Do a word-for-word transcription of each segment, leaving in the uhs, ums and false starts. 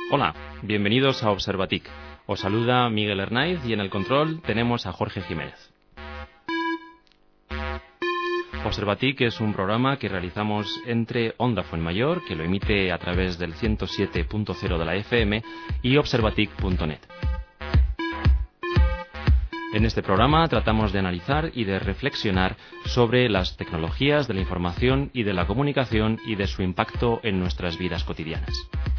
Hola, bienvenidos a Observatic. Os saluda Miguel Hernáiz y en el control tenemos a Jorge Jiménez. Observatic es un programa que realizamos entre Onda Fuenmayor, que lo emite a través del ciento siete punto cero de la F M, y observatic punto net. En este programa tratamos de analizar y de reflexionar sobre las tecnologías de la información y de la comunicación y de su impacto en nuestras vidas cotidianas.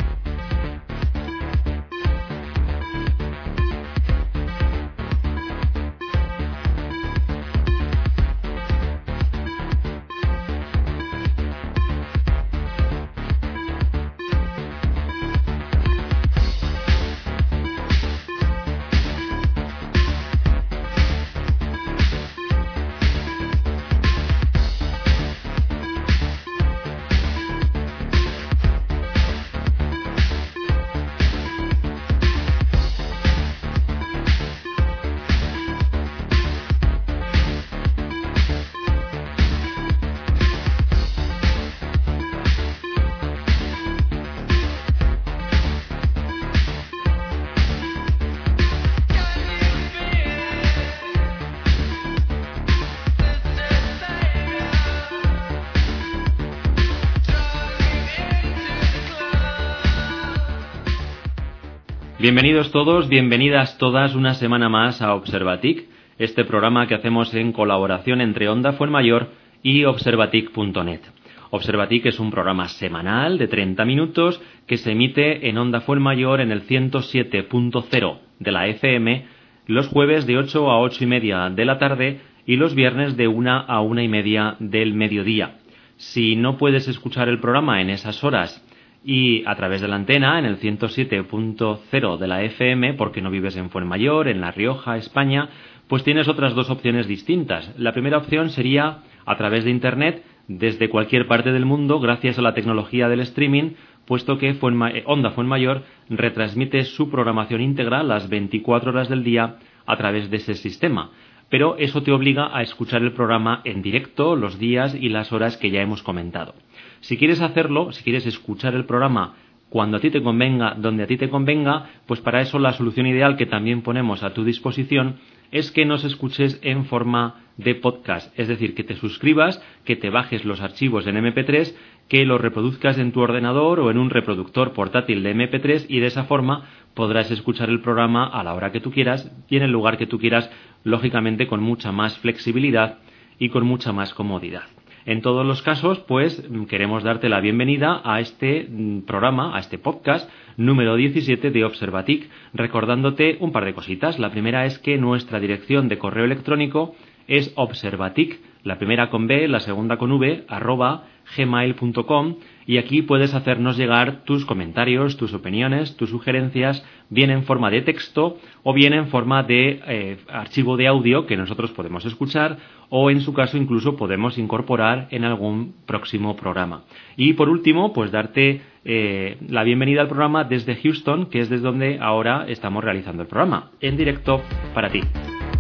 Bienvenidos todos, bienvenidas todas una semana más a Observatic, este programa que hacemos en colaboración entre Onda Fuenmayor y observatic punto net. Observatic es un programa semanal de treinta minutos que se emite en Onda Fuenmayor en el ciento siete punto cero de la F M los jueves de ocho a ocho y media de la tarde y los viernes de una a una y media del mediodía. Si no puedes escuchar el programa en esas horas y a través de la antena en el ciento siete punto cero de la F M, porque no vives en Fuenmayor, en La Rioja, España, pues tienes otras dos opciones distintas. La primera opción sería a través de Internet, desde cualquier parte del mundo, gracias a la tecnología del streaming, puesto que Fuenma- Onda Fuenmayor retransmite su programación íntegra las veinticuatro horas del día a través de ese sistema. Pero eso te obliga a escuchar el programa en directo los días y las horas que ya hemos comentado. Si quieres hacerlo, si quieres escuchar el programa cuando a ti te convenga, donde a ti te convenga, pues para eso la solución ideal que también ponemos a tu disposición es que nos escuches en forma de podcast, es decir, que te suscribas, que te bajes los archivos en eme pe tres, que los reproduzcas en tu ordenador o en un reproductor portátil de eme pe tres y de esa forma podrás escuchar el programa a la hora que tú quieras y en el lugar que tú quieras, lógicamente con mucha más flexibilidad y con mucha más comodidad. En todos los casos, pues queremos darte la bienvenida a este programa, a este podcast número diecisiete de Observatic, recordándote un par de cositas. La primera es que nuestra dirección de correo electrónico es observatic, la primera con B, la segunda con V, arroba gmail punto com, y aquí puedes hacernos llegar tus comentarios, tus opiniones, tus sugerencias, bien en forma de texto o bien en forma de eh, archivo de audio que nosotros podemos escuchar o en su caso incluso podemos incorporar en algún próximo programa. Y por último, pues darte eh, la bienvenida al programa desde Houston, que es desde donde ahora estamos realizando el programa, en directo para ti.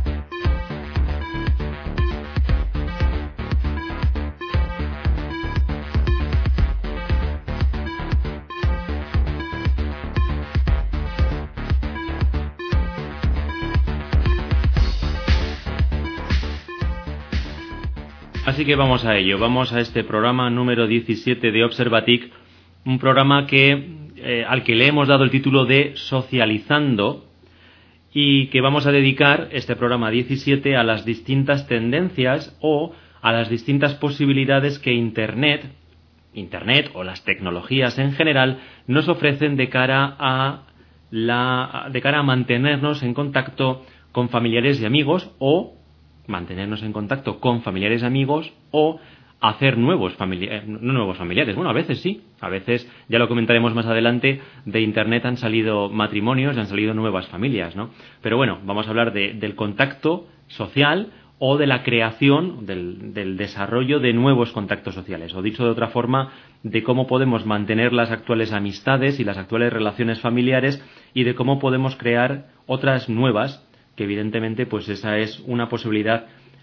Así que vamos a ello, vamos a este programa número diecisiete de Observatic, un programa que, eh, al que le hemos dado el título de Socializando y que vamos a dedicar este programa diecisiete a las distintas tendencias o a las distintas posibilidades que Internet, Internet o las tecnologías en general nos ofrecen de cara a la, de cara a mantenernos en contacto con familiares y amigos o mantenernos en contacto con familiares y amigos o hacer nuevos familiares, no nuevos familiares, bueno, a veces sí, a veces, ya lo comentaremos más adelante, de Internet han salido matrimonios y han salido nuevas familias, ¿no? Pero bueno, vamos a hablar de, del contacto social o de la creación, del, del desarrollo de nuevos contactos sociales, o dicho de otra forma, de cómo podemos mantener las actuales amistades y las actuales relaciones familiares y de cómo podemos crear otras nuevas, que evidentemente pues esa es una posibilidad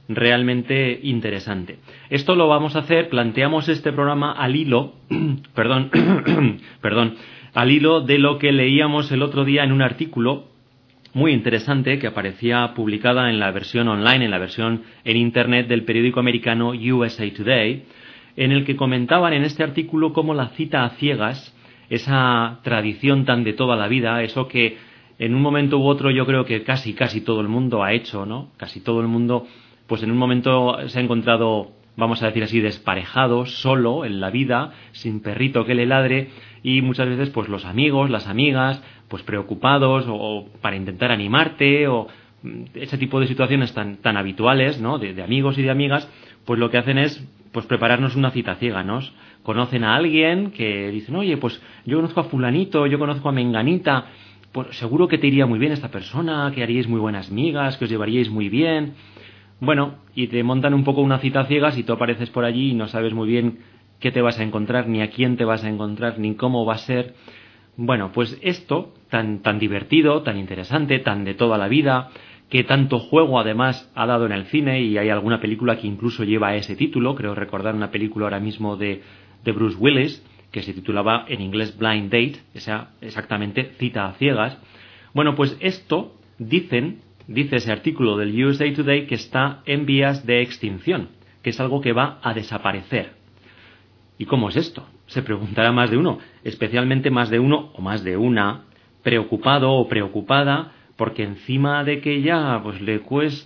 realmente interesante. Esto lo vamos a hacer, planteamos este programa al hilo, perdón, perdón, al hilo de lo que leíamos el otro día en un artículo muy interesante que aparecía publicada en la versión online, en la versión en Internet del periódico americano U S A Today, en el que comentaban en este artículo cómo la cita a ciegas, esa tradición tan de toda la vida, eso que en un momento u otro yo creo que casi, casi todo el mundo ha hecho, ¿no? Casi todo el mundo, pues en un momento se ha encontrado, vamos a decir así, desparejado, solo en la vida, sin perrito que le ladre, y muchas veces pues los amigos, las amigas, pues preocupados o, o para intentar animarte o ese tipo de situaciones tan, tan habituales, ¿no? De, de amigos y de amigas, pues lo que hacen es pues prepararnos una cita ciega, ¿no? Conocen a alguien que dicen, oye, pues yo conozco a fulanito, yo conozco a menganita, pues seguro que te iría muy bien esta persona, que haríais muy buenas migas, que os llevaríais muy bien. Bueno, y te montan un poco una cita ciegas y tú apareces por allí y no sabes muy bien qué te vas a encontrar, ni a quién te vas a encontrar, ni cómo va a ser. Bueno, pues esto, tan, tan divertido, tan interesante, tan de toda la vida, que tanto juego además ha dado en el cine, y hay alguna película que incluso lleva ese título, creo recordar una película ahora mismo de, de Bruce Willis, que se titulaba en inglés Blind Date, esa exactamente cita a ciegas. Bueno, pues esto, dicen, dice ese artículo del U S A Today, que está en vías de extinción, que es algo que va a desaparecer. ¿Y cómo es esto? Se preguntará más de uno, especialmente más de uno o más de una, preocupado o preocupada, porque encima de que ya pues le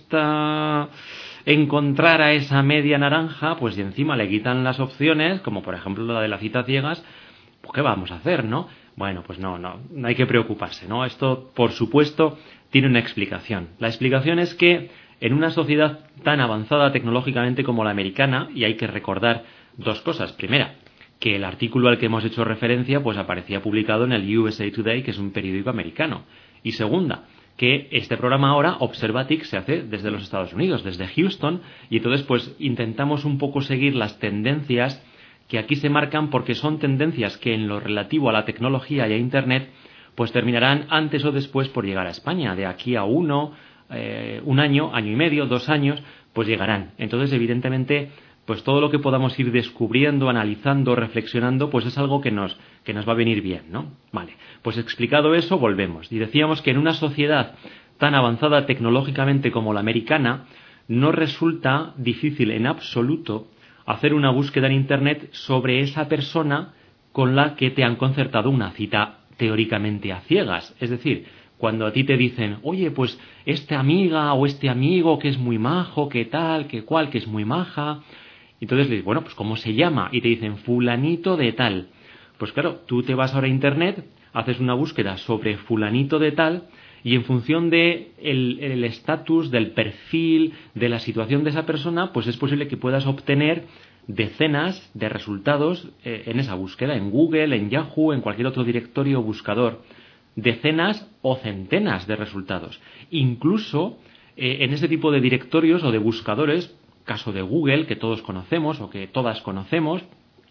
cuesta encontrar a esa media naranja, pues y encima le quitan las opciones, como por ejemplo la de la cita ciegas, pues ¿qué vamos a hacer, no? Bueno, pues no, no, no hay que preocuparse, ¿no? Esto, por supuesto, tiene una explicación. La explicación es que en una sociedad tan avanzada tecnológicamente como la americana, y hay que recordar dos cosas. Primera, que el artículo al que hemos hecho referencia pues aparecía publicado en el U S A Today, que es un periódico americano. Y segunda, que este programa ahora, Observatic, se hace desde los Estados Unidos, desde Houston, y entonces pues intentamos un poco seguir las tendencias que aquí se marcan, porque son tendencias que en lo relativo a la tecnología y a Internet pues terminarán antes o después por llegar a España. De aquí a uno, eh, un año, año y medio, dos años, pues llegarán. Entonces, evidentemente, pues todo lo que podamos ir descubriendo, analizando, reflexionando, pues es algo que nos, que nos va a venir bien, ¿no? Vale, pues explicado eso, volvemos. Y decíamos que en una sociedad tan avanzada tecnológicamente como la americana, no resulta difícil en absoluto hacer una búsqueda en Internet sobre esa persona con la que te han concertado una cita teóricamente a ciegas. Es decir, cuando a ti te dicen, oye, pues esta amiga o este amigo que es muy majo, que tal, que cual, que es muy maja. Entonces le dices, bueno, pues ¿cómo se llama? Y te dicen, fulanito de tal. Pues claro, tú te vas ahora a Internet, haces una búsqueda sobre fulanito de tal, y en función de el estatus, del perfil, de la situación de esa persona, pues es posible que puedas obtener decenas de resultados eh, en esa búsqueda, en Google, en Yahoo, en cualquier otro directorio o buscador. Decenas o centenas de resultados. Incluso eh, en ese tipo de directorios o de buscadores, caso de Google, que todos conocemos o que todas conocemos,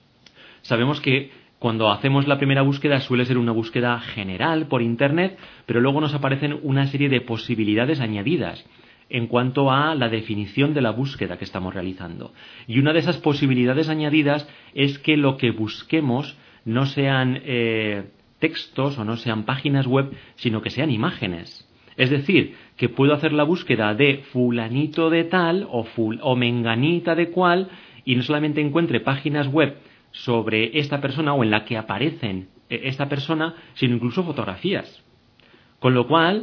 sabemos que cuando hacemos la primera búsqueda suele ser una búsqueda general por Internet, pero luego nos aparecen una serie de posibilidades añadidas en cuanto a la definición de la búsqueda que estamos realizando. Y una de esas posibilidades añadidas es que lo que busquemos no sean eh, textos o no sean páginas web, sino que sean imágenes. Es decir, que puedo hacer la búsqueda de fulanito de tal o, ful, o menganita de cual, y no solamente encuentre páginas web sobre esta persona o en la que aparecen esta persona, sino incluso fotografías. Con lo cual,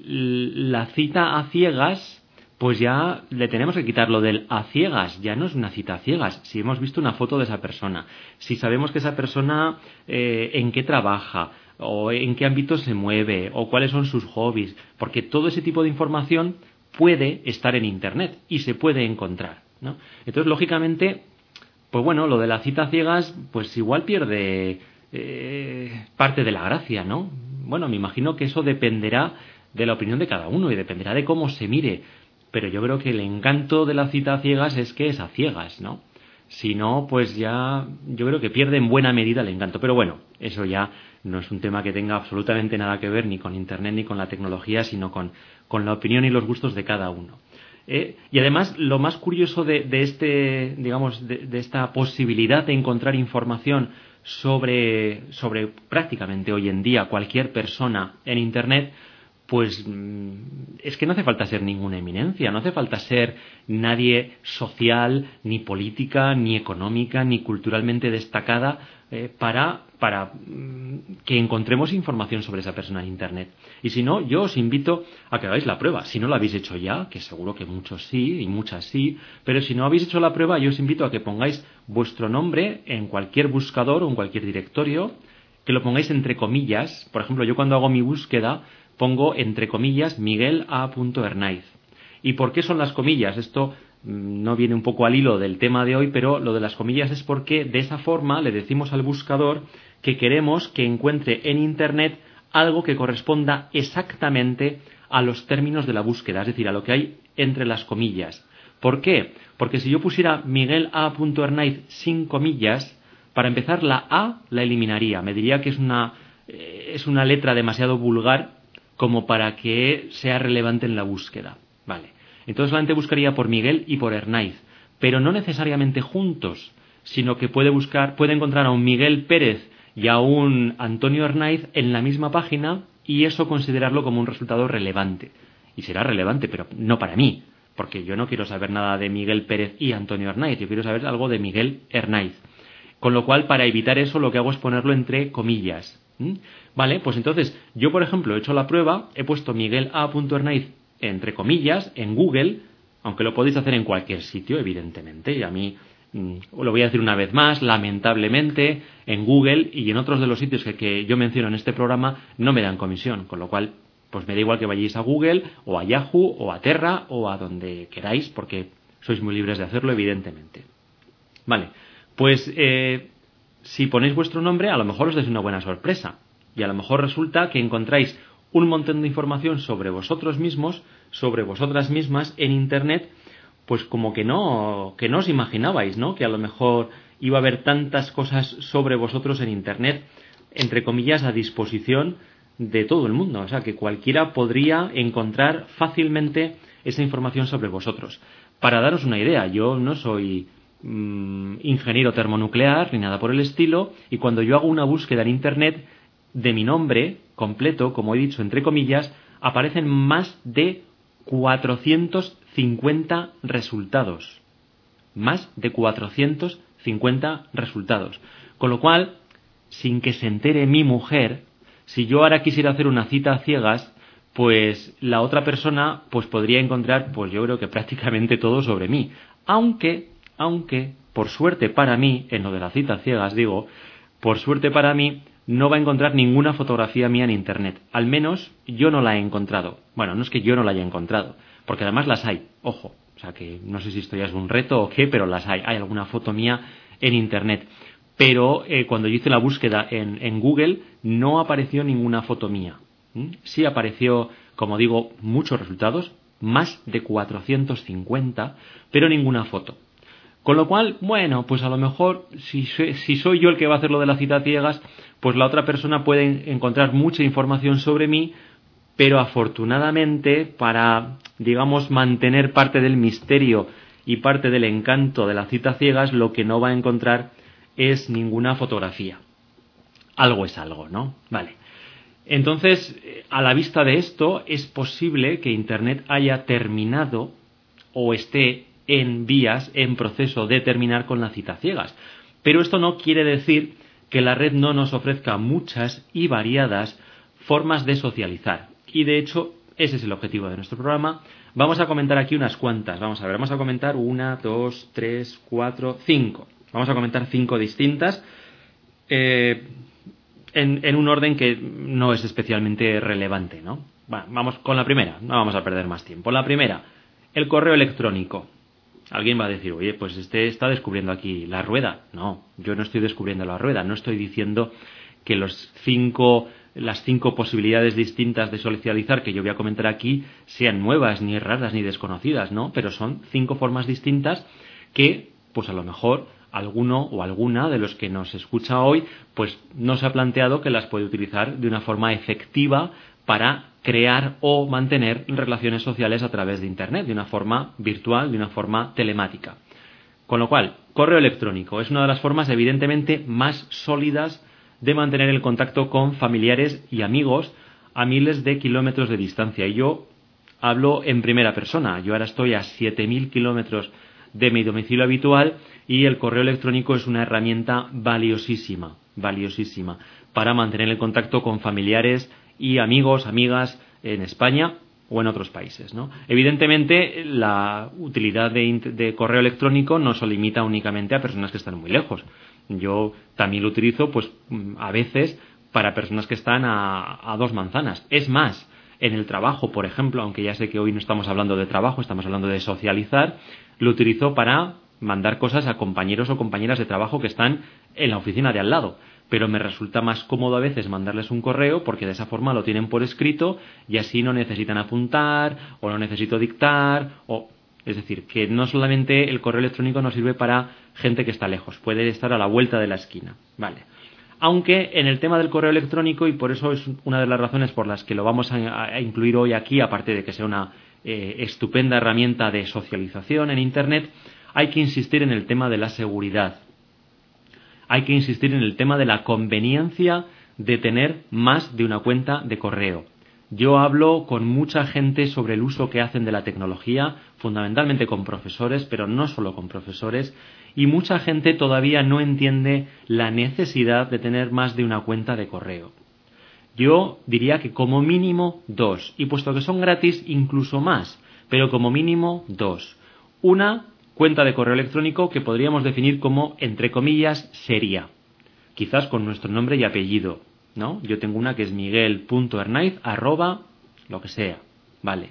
la cita a ciegas, pues ya le tenemos que quitar lo del a ciegas. Ya no es una cita a ciegas. Si hemos visto una foto de esa persona, si sabemos que esa persona eh, en qué trabaja, o en qué ámbito se mueve, o cuáles son sus hobbies, porque todo ese tipo de información puede estar en Internet y se puede encontrar, ¿no? Entonces, lógicamente, pues bueno, lo de la cita a ciegas, pues igual pierde eh, parte de la gracia, ¿no? Bueno, me imagino que eso dependerá de la opinión de cada uno y dependerá de cómo se mire, pero yo creo que el encanto de la cita a ciegas es que es a ciegas, ¿no? Si no, pues ya yo creo que pierde en buena medida el encanto. Pero bueno, eso ya no es un tema que tenga absolutamente nada que ver ni con Internet ni con la tecnología, sino con, con la opinión y los gustos de cada uno. Eh, y además, lo más curioso de, de este, digamos, de, de esta posibilidad de encontrar información sobre, sobre prácticamente hoy en día cualquier persona en Internet, pues es que no hace falta ser ninguna eminencia, no hace falta ser nadie social, ni política, ni económica, ni culturalmente destacada eh, para, para que encontremos información sobre esa persona en Internet. Y si no, yo os invito a que hagáis la prueba. Si no lo habéis hecho ya, que seguro que muchos sí y muchas sí, pero si no habéis hecho la prueba, yo os invito a que pongáis vuestro nombre en cualquier buscador o en cualquier directorio, que lo pongáis entre comillas. Por ejemplo, yo cuando hago mi búsqueda pongo entre comillas Miguel A. Hernáiz. ¿Y por qué son las comillas? Esto mmm, no viene un poco al hilo del tema de hoy, pero lo de las comillas es porque de esa forma le decimos al buscador que queremos que encuentre en Internet algo que corresponda exactamente a los términos de la búsqueda, es decir, a lo que hay entre las comillas. ¿Por qué? Porque si yo pusiera Miguel A. Hernáiz sin comillas, para empezar la A la eliminaría, me diría que es una, eh, es una letra demasiado vulgar como para que sea relevante en la búsqueda. Vale. Entonces la gente buscaría por Miguel y por Hernáiz, pero no necesariamente juntos, sino que puede buscar, puede encontrar a un Miguel Pérez y a un Antonio Hernáiz en la misma página y eso considerarlo como un resultado relevante. Y será relevante, pero no para mí, porque yo no quiero saber nada de Miguel Pérez y Antonio Hernáiz, yo quiero saber algo de Miguel Hernáiz. Con lo cual, para evitar eso, lo que hago es ponerlo entre comillas. ¿Mm? Vale, pues entonces, yo por ejemplo he hecho la prueba, he puesto Miguel A. Hernáiz entre comillas en Google, aunque lo podéis hacer en cualquier sitio, evidentemente, y a mí mmm, lo voy a decir una vez más, lamentablemente, en Google y en otros de los sitios que, que yo menciono en este programa no me dan comisión, con lo cual, pues me da igual que vayáis a Google, o a Yahoo, o a Terra, o a donde queráis, porque sois muy libres de hacerlo, evidentemente. Vale, pues eh, si ponéis vuestro nombre, a lo mejor os dais una buena sorpresa. Y a lo mejor resulta que encontráis un montón de información sobre vosotros mismos, sobre vosotras mismas en Internet, pues como que no, que no os imaginabais, ¿no? Que a lo mejor iba a haber tantas cosas sobre vosotros en Internet, entre comillas, a disposición de todo el mundo. O sea, que cualquiera podría encontrar fácilmente esa información sobre vosotros. Para daros una idea, yo no soy mmm, ingeniero termonuclear ni nada por el estilo, y cuando yo hago una búsqueda en Internet de mi nombre completo, como he dicho, entre comillas, aparecen más de cuatrocientos cincuenta resultados. Más de cuatrocientos cincuenta resultados. Con lo cual, sin que se entere mi mujer, si yo ahora quisiera hacer una cita a ciegas, pues la otra persona pues podría encontrar, pues yo creo que prácticamente todo sobre mí. Aunque, aunque, por suerte para mí, en lo de la cita a ciegas digo, por suerte para mí, no va a encontrar ninguna fotografía mía en Internet. Al menos yo no la he encontrado. Bueno, no es que yo no la haya encontrado, porque además las hay, ojo. O sea que no sé si esto ya es un reto o qué, pero las hay. Hay alguna foto mía en Internet. Pero eh, cuando yo hice la búsqueda en, en Google no apareció ninguna foto mía. ¿Mm? Sí apareció, como digo, muchos resultados, más de cuatrocientos cincuenta, pero ninguna foto. Con lo cual, bueno, pues a lo mejor si, si soy yo el que va a hacer lo de la cita a ciegas, pues la otra persona puede encontrar mucha información sobre mí, pero afortunadamente para, digamos, mantener parte del misterio y parte del encanto de la cita a ciegas, lo que no va a encontrar es ninguna fotografía. Algo es algo, ¿no? Vale. Entonces, a la vista de esto, es posible que Internet haya terminado o esté en vías, en proceso de terminar con la cita a ciegas. Pero esto no quiere decir que la red no nos ofrezca muchas y variadas formas de socializar. Y de hecho, ese es el objetivo de nuestro programa. Vamos a comentar aquí unas cuantas. Vamos a ver, vamos a comentar una, dos, tres, cuatro, cinco. Vamos a comentar cinco distintas eh, en, en un orden que no es especialmente relevante, ¿no? Bueno, vamos con la primera, no vamos a perder más tiempo. La primera, el correo electrónico. Alguien va a decir, oye, pues este está descubriendo aquí la rueda. No, yo no estoy descubriendo la rueda, no estoy diciendo que los cinco, las cinco posibilidades distintas de socializar que yo voy a comentar aquí sean nuevas, ni raras, ni desconocidas, ¿no? Pero son cinco formas distintas que, pues a lo mejor, alguno o alguna de los que nos escucha hoy, pues no se ha planteado que las puede utilizar de una forma efectiva para crear o mantener relaciones sociales a través de Internet, de una forma virtual, de una forma telemática. Con lo cual, correo electrónico es una de las formas evidentemente más sólidas de mantener el contacto con familiares y amigos a miles de kilómetros de distancia. Y yo hablo en primera persona. Yo ahora estoy a siete mil kilómetros de mi domicilio habitual y el correo electrónico es una herramienta valiosísima, valiosísima para mantener el contacto con familiares y amigos, amigas en España o en otros países, ¿no? Evidentemente, la utilidad de, de correo electrónico no se limita únicamente a personas que están muy lejos. Yo también lo utilizo, pues, a veces para personas que están a, a dos manzanas. Es más, en el trabajo, por ejemplo, aunque ya sé que hoy no estamos hablando de trabajo, estamos hablando de socializar, lo utilizo para mandar cosas a compañeros o compañeras de trabajo que están en la oficina de al lado. Pero me resulta más cómodo a veces mandarles un correo porque de esa forma lo tienen por escrito y así no necesitan apuntar o no necesito dictar. O es decir, que no solamente el correo electrónico nos sirve para gente que está lejos, puede estar a la vuelta de la esquina. Vale. Aunque en el tema del correo electrónico, y por eso es una de las razones por las que lo vamos a, a incluir hoy aquí, aparte de que sea una eh, estupenda herramienta de socialización en Internet, hay que insistir en el tema de la seguridad. Hay que insistir en el tema de la conveniencia de tener más de una cuenta de correo. Yo hablo con mucha gente sobre el uso que hacen de la tecnología, fundamentalmente con profesores, pero no solo con profesores, y mucha gente todavía no entiende la necesidad de tener más de una cuenta de correo. Yo diría que como mínimo dos, y puesto que son gratis, incluso más, pero como mínimo dos. Una cuenta de correo electrónico que podríamos definir como, entre comillas, seria. Quizás con nuestro nombre y apellido, ¿no? Yo tengo una que es miguel.hernaiz arroba lo que sea, vale.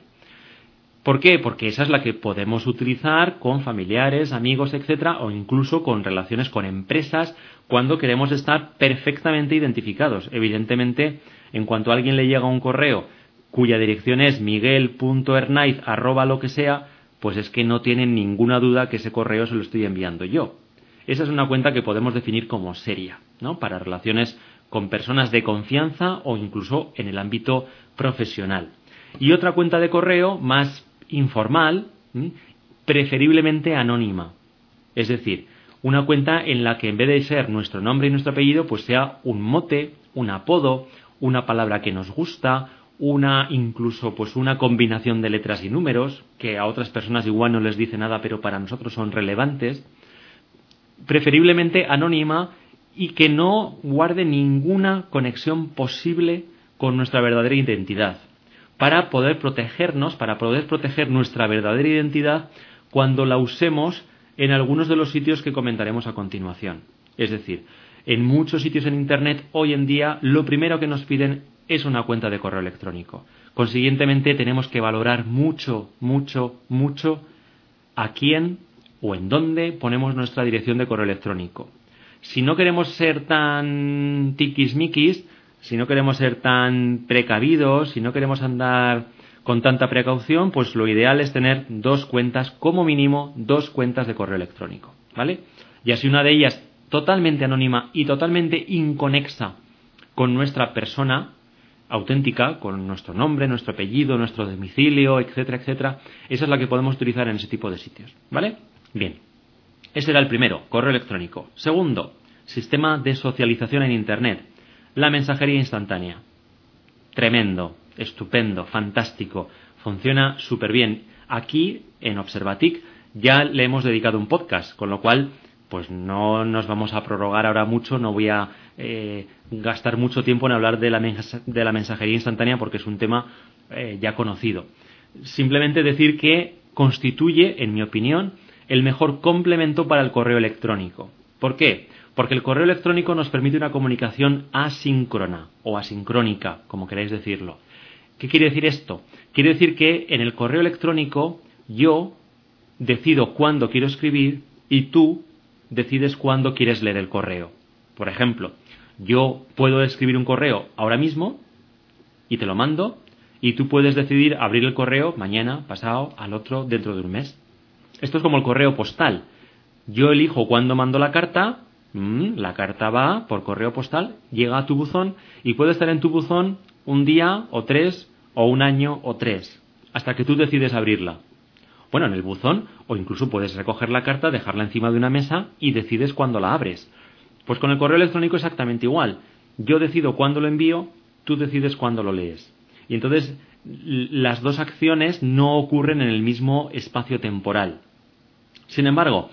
¿Por qué? Porque esa es la que podemos utilizar con familiares, amigos, etcétera, o incluso con relaciones con empresas cuando queremos estar perfectamente identificados. Evidentemente, en cuanto a alguien le llega un correo cuya dirección es miguel.hernaiz arroba lo que sea, pues es que no tienen ninguna duda que ese correo se lo estoy enviando yo. Esa es una cuenta que podemos definir como seria, ¿no? Para relaciones con personas de confianza o incluso en el ámbito profesional. Y otra cuenta de correo más informal, ¿sí? Preferiblemente anónima. Es decir, una cuenta en la que en vez de ser nuestro nombre y nuestro apellido, pues sea un mote, un apodo, una palabra que nos gusta, una incluso pues una combinación de letras y números que a otras personas igual no les dice nada pero para nosotros son relevantes, preferiblemente anónima y que no guarde ninguna conexión posible con nuestra verdadera identidad, para poder protegernos, para poder proteger nuestra verdadera identidad cuando la usemos en algunos de los sitios que comentaremos a continuación. Es decir, en muchos sitios en Internet hoy en día lo primero que nos piden es una cuenta de correo electrónico. Consiguientemente tenemos que valorar mucho, mucho, mucho a quién o en dónde ponemos nuestra dirección de correo electrónico. Si no queremos ser tan tiquismiquis, si no queremos ser tan precavidos, si no queremos andar con tanta precaución, pues lo ideal es tener dos cuentas, como mínimo dos cuentas de correo electrónico, ¿vale? Y así una de ellas totalmente anónima y totalmente inconexa con nuestra persona auténtica, con nuestro nombre, nuestro apellido, nuestro domicilio, etcétera, etcétera. Esa es la que podemos utilizar en ese tipo de sitios, ¿vale? Bien. Ese era el primero, correo electrónico. Segundo, sistema de socialización en Internet. La mensajería instantánea. Tremendo, estupendo, fantástico. Funciona súper bien. Aquí, en Observatic, ya le hemos dedicado un podcast, con lo cual pues no nos vamos a prorrogar ahora mucho, no voy a eh, gastar mucho tiempo en hablar de la, mens- de la mensajería instantánea porque es un tema eh, ya conocido. Simplemente decir que constituye, en mi opinión, el mejor complemento para el correo electrónico. ¿Por qué? Porque el correo electrónico nos permite una comunicación asíncrona o asincrónica, como queráis decirlo. ¿Qué quiere decir esto? Quiere decir que en el correo electrónico yo decido cuándo quiero escribir y tú decides cuándo quieres leer el correo. Por ejemplo, yo puedo escribir un correo ahora mismo y te lo mando y tú puedes decidir abrir el correo mañana, pasado, al otro, dentro de un mes. Esto es como el correo postal. Yo elijo cuándo mando la carta, mmm, la carta va por correo postal, llega a tu buzón y puede estar en tu buzón un día o tres o un año o tres, hasta que tú decides abrirla. Bueno, en el buzón, o incluso puedes recoger la carta, dejarla encima de una mesa y decides cuándo la abres. Pues con el correo electrónico exactamente igual. Yo decido cuándo lo envío, tú decides cuándo lo lees. Y entonces las dos acciones no ocurren en el mismo espacio temporal. Sin embargo,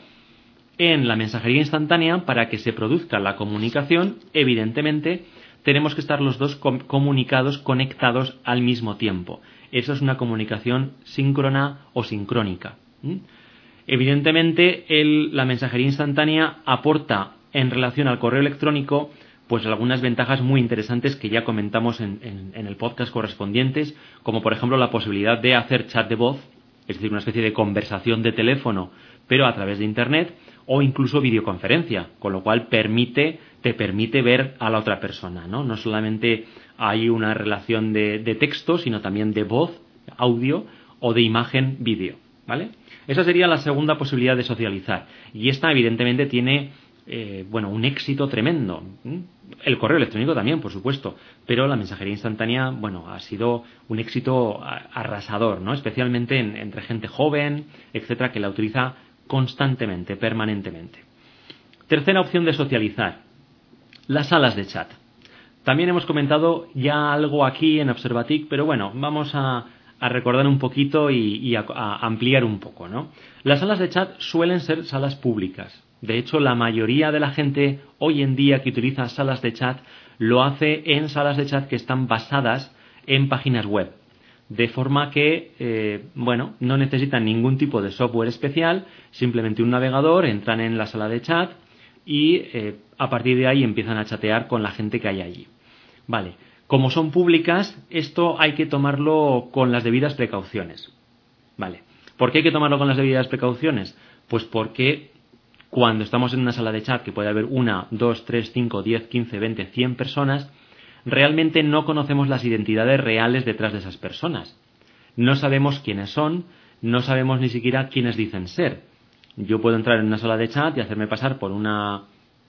en la mensajería instantánea, para que se produzca la comunicación, evidentemente tenemos que estar los dos com- comunicados, conectados al mismo tiempo. Eso es una comunicación síncrona o sincrónica. ¿Mm? Evidentemente, el, la mensajería instantánea aporta en relación al correo electrónico pues algunas ventajas muy interesantes que ya comentamos en, en, en el podcast correspondientes, como por ejemplo la posibilidad de hacer chat de voz, es decir, una especie de conversación de teléfono, pero a través de Internet, o incluso videoconferencia, con lo cual permite, te permite ver a la otra persona, ¿no? No solamente hay una relación de, de texto, sino también de voz, audio, o de imagen, vídeo, ¿vale? Esa sería la segunda posibilidad de socializar. Y esta, evidentemente, tiene eh, bueno, un éxito tremendo. El correo electrónico también, por supuesto, pero la mensajería instantánea, bueno, ha sido un éxito arrasador, ¿no? Especialmente en, entre gente joven, etcétera, que la utiliza constantemente, permanentemente. Tercera opción de socializar, las salas de chat. También hemos comentado ya algo aquí en Observatic, pero bueno, vamos a, a recordar un poquito y, y a, a ampliar un poco, ¿no? Las salas de chat suelen ser salas públicas. De hecho, la mayoría de la gente hoy en día que utiliza salas de chat lo hace en salas de chat que están basadas en páginas web. De forma que, eh, bueno, no necesitan ningún tipo de software especial, simplemente un navegador, entran en la sala de chat y eh, a partir de ahí empiezan a chatear con la gente que hay allí. Vale, como son públicas, esto hay que tomarlo con las debidas precauciones. Vale, ¿por qué hay que tomarlo con las debidas precauciones? Pues porque cuando estamos en una sala de chat que puede haber una, dos, tres, cinco, diez, quince, veinte, cien personas, realmente no conocemos las identidades reales detrás de esas personas. No sabemos quiénes son, no sabemos ni siquiera quiénes dicen ser. Yo puedo entrar en una sala de chat y hacerme pasar por una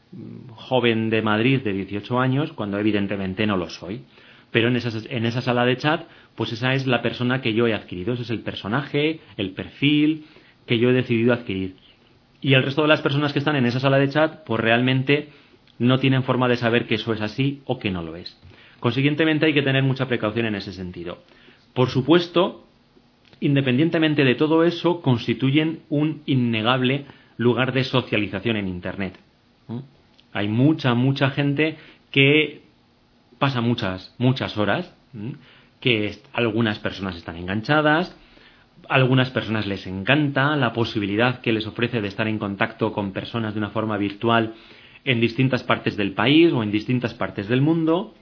joven de Madrid de dieciocho años, cuando evidentemente no lo soy. Pero en esa, en esa sala de chat, pues esa es la persona que yo he adquirido, ese es el personaje, el perfil que yo he decidido adquirir. Y el resto de las personas que están en esa sala de chat, pues realmente no tienen forma de saber que eso es así o que no lo es. Consiguientemente hay que tener mucha precaución en ese sentido. Por supuesto, independientemente de todo eso, constituyen un innegable lugar de socialización en Internet. ¿Mm? Hay mucha, mucha gente que pasa muchas, muchas horas, ¿Mm? que algunas personas están enganchadas. A algunas personas les encanta la posibilidad que les ofrece de estar en contacto con personas de una forma virtual en distintas partes del país o en distintas partes del mundo.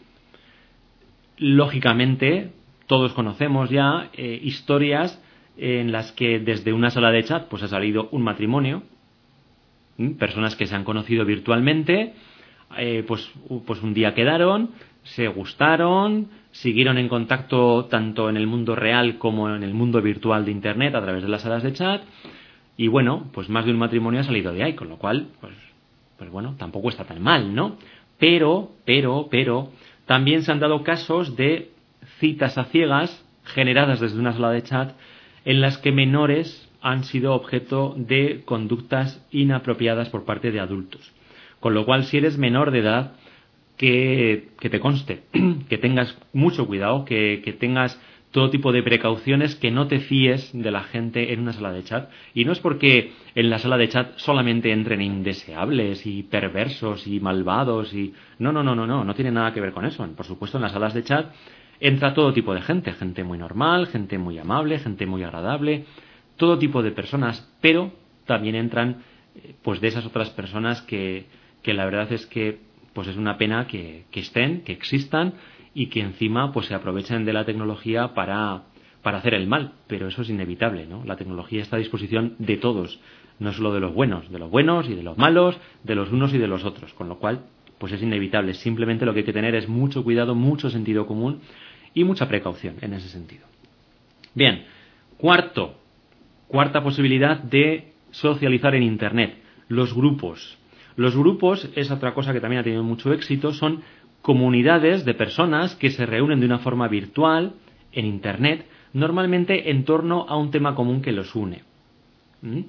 Lógicamente, todos conocemos ya eh, historias en las que desde una sala de chat pues ha salido un matrimonio, ¿Mm? personas que se han conocido virtualmente, eh, pues, pues un día quedaron, se gustaron, siguieron en contacto tanto en el mundo real como en el mundo virtual de Internet a través de las salas de chat y bueno, pues más de un matrimonio ha salido de ahí, con lo cual, pues, pues bueno, tampoco está tan mal, ¿no? Pero, pero, pero, también se han dado casos de citas a ciegas generadas desde una sala de chat en las que menores han sido objeto de conductas inapropiadas por parte de adultos. Con lo cual, si eres menor de edad, que, que te conste, que tengas mucho cuidado, que, que tengas todo tipo de precauciones, que no te fíes de la gente en una sala de chat. Y no es porque en la sala de chat solamente entren indeseables y perversos y malvados y... No, no, no, no, no, no tiene nada que ver con eso. Por supuesto, en las salas de chat entra todo tipo de gente, gente muy normal, gente muy amable, gente muy agradable, todo tipo de personas, pero también entran pues de esas otras personas que, que la verdad es que pues es una pena que, que estén, que existan y que encima pues se aprovechen de la tecnología para, para hacer el mal, pero eso es inevitable, ¿no? La tecnología está a disposición de todos, no solo de los buenos, de los buenos y de los malos, de los unos y de los otros, con lo cual pues es inevitable. Simplemente lo que hay que tener es mucho cuidado, mucho sentido común y mucha precaución en ese sentido. Bien, cuarto, cuarta posibilidad de socializar en Internet, los grupos. Los grupos es otra cosa que también ha tenido mucho éxito, son comunidades de personas que se reúnen de una forma virtual en Internet, normalmente en torno a un tema común que los une. ¿Mm?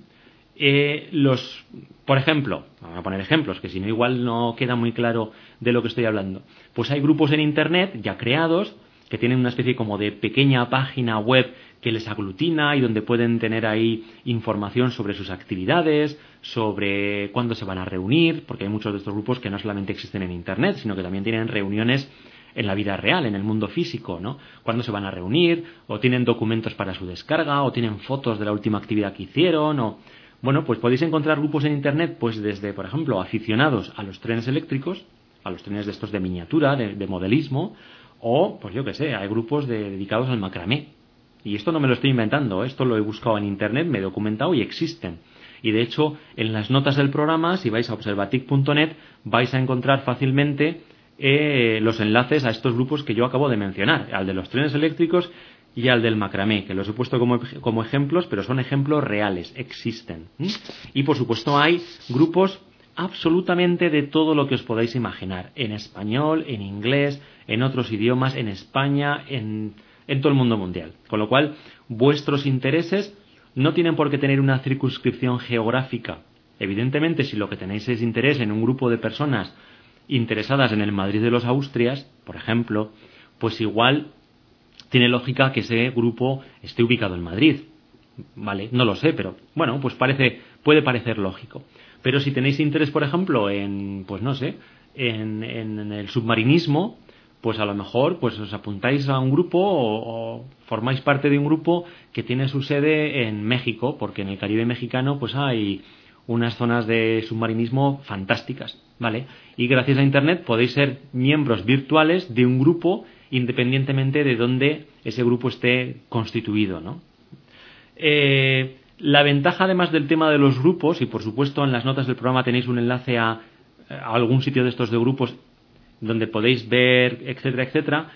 Eh, los, por ejemplo, vamos a poner ejemplos, que si no igual no queda muy claro de lo que estoy hablando. Pues hay grupos en Internet ya creados que tienen una especie como de pequeña página web que les aglutina y donde pueden tener ahí información sobre sus actividades, sobre cuándo se van a reunir, porque hay muchos de estos grupos que no solamente existen en Internet, sino que también tienen reuniones en la vida real, en el mundo físico, ¿no? Cuándo se van a reunir, o tienen documentos para su descarga, o tienen fotos de la última actividad que hicieron, o... Bueno, pues podéis encontrar grupos en Internet, pues desde, por ejemplo, aficionados a los trenes eléctricos, a los trenes de estos de miniatura, de, de modelismo, o, pues yo qué sé, hay grupos de, dedicados al macramé. Y esto no me lo estoy inventando, esto lo he buscado en Internet, me he documentado y existen. Y de hecho, en las notas del programa, si vais a observatic punto net, vais a encontrar fácilmente eh, los enlaces a estos grupos que yo acabo de mencionar, al de los trenes eléctricos y al del macramé, que los he puesto como, como ejemplos, pero son ejemplos reales, existen. ¿Mm? Y por supuesto hay grupos absolutamente de todo lo que os podáis imaginar, en español, en inglés, en otros idiomas, en España, en, en todo el mundo mundial. Con lo cual, vuestros intereses no tienen por qué tener una circunscripción geográfica. Evidentemente, si lo que tenéis es interés en un grupo de personas interesadas en el Madrid de los Austrias, por ejemplo, pues igual tiene lógica que ese grupo esté ubicado en Madrid. Vale, no lo sé, pero bueno, pues parece, puede parecer lógico. Pero si tenéis interés, por ejemplo, en, pues no sé, en, en, en el submarinismo, pues a lo mejor pues os apuntáis a un grupo o, o formáis parte de un grupo que tiene su sede en México, porque en el Caribe mexicano pues hay unas zonas de submarinismo fantásticas, ¿vale? Y gracias a Internet podéis ser miembros virtuales de un grupo independientemente de dónde ese grupo esté constituido, ¿no? Eh, la ventaja, además del tema de los grupos, y por supuesto en las notas del programa tenéis un enlace a, a algún sitio de estos de grupos donde podéis ver, etcétera, etcétera,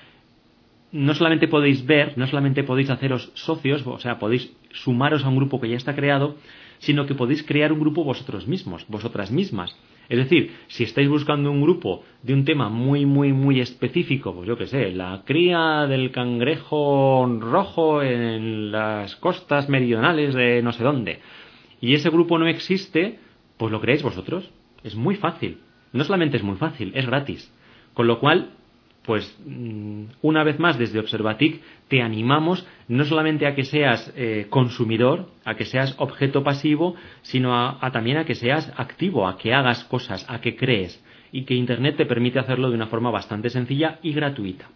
no solamente podéis ver, no solamente podéis haceros socios, o sea, podéis sumaros a un grupo que ya está creado, sino que podéis crear un grupo vosotros mismos, vosotras mismas. Es decir, si estáis buscando un grupo de un tema muy, muy, muy específico, pues yo qué sé, la cría del cangrejo rojo en las costas meridionales de no sé dónde, y ese grupo no existe, pues lo creáis vosotros. Es muy fácil. No solamente es muy fácil, es gratis. Con lo cual, pues una vez más desde Observatic te animamos no solamente a que seas eh, consumidor, a que seas objeto pasivo, sino a, a también a que seas activo, a que hagas cosas, a que crees, y que Internet te permite hacerlo de una forma bastante sencilla y gratuita.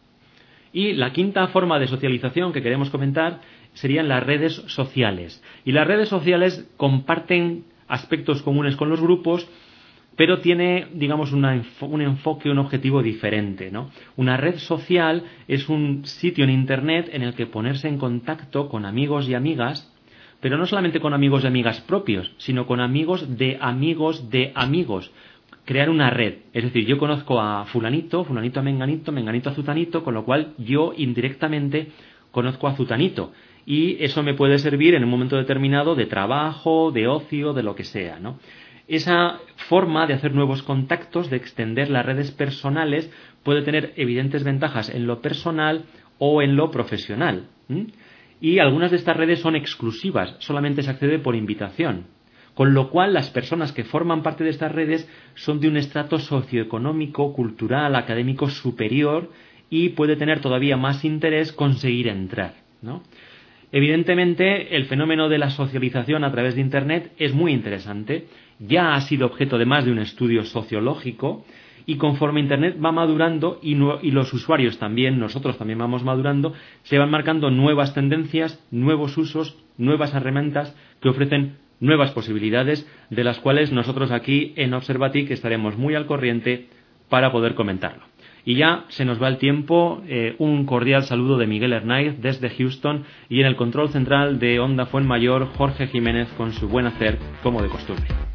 Y la quinta forma de socialización que queremos comentar serían las redes sociales. Y las redes sociales comparten aspectos comunes con los grupos, pero tiene, digamos, una, un enfoque, un objetivo diferente, ¿no? Una red social es un sitio en Internet en el que ponerse en contacto con amigos y amigas, pero no solamente con amigos y amigas propios, sino con amigos de amigos de amigos. Crear una red. Es decir, yo conozco a fulanito, fulanito a menganito, menganito a zutanito, con lo cual yo indirectamente conozco a zutanito. Y eso me puede servir en un momento determinado de trabajo, de ocio, de lo que sea, ¿no? Esa forma de hacer nuevos contactos, de extender las redes personales, puede tener evidentes ventajas en lo personal o en lo profesional. ¿Mm? Y algunas de estas redes son exclusivas, solamente se accede por invitación. Con lo cual, las personas que forman parte de estas redes son de un estrato socioeconómico, cultural, académico superior y puede tener todavía más interés conseguir entrar, ¿no? Evidentemente, el fenómeno de la socialización a través de Internet es muy interesante. Ya ha sido objeto de más de un estudio sociológico y conforme Internet va madurando y, no, y los usuarios también, nosotros también vamos madurando, se van marcando nuevas tendencias, nuevos usos, nuevas herramientas que ofrecen nuevas posibilidades de las cuales nosotros aquí en Observatic estaremos muy al corriente para poder comentarlo. Y ya se nos va el tiempo. Eh, un cordial saludo de Miguel Hernáiz desde Houston y en el control central de Onda Fuenmayor, Jorge Jiménez con su buen hacer como de costumbre.